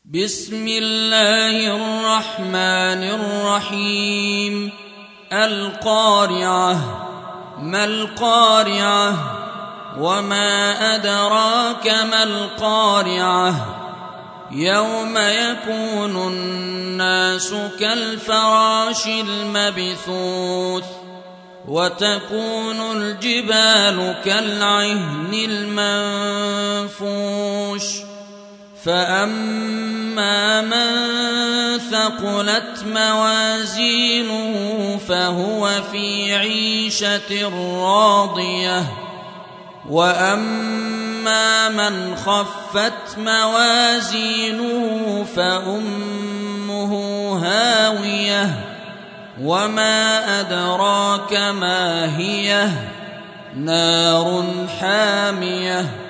بسم الله الرحمن الرحيم. القارعة. ما القارعة؟ وما أدراك ما القارعة؟ يوم يكون الناس كالفراش المبثوث وتكون الجبال كالعهن المنفوش فأما من ثقلت موازينه فهو في عيشة راضية وأما من خفت موازينه فأمه هاوية وما أدراك ما هي نار حامية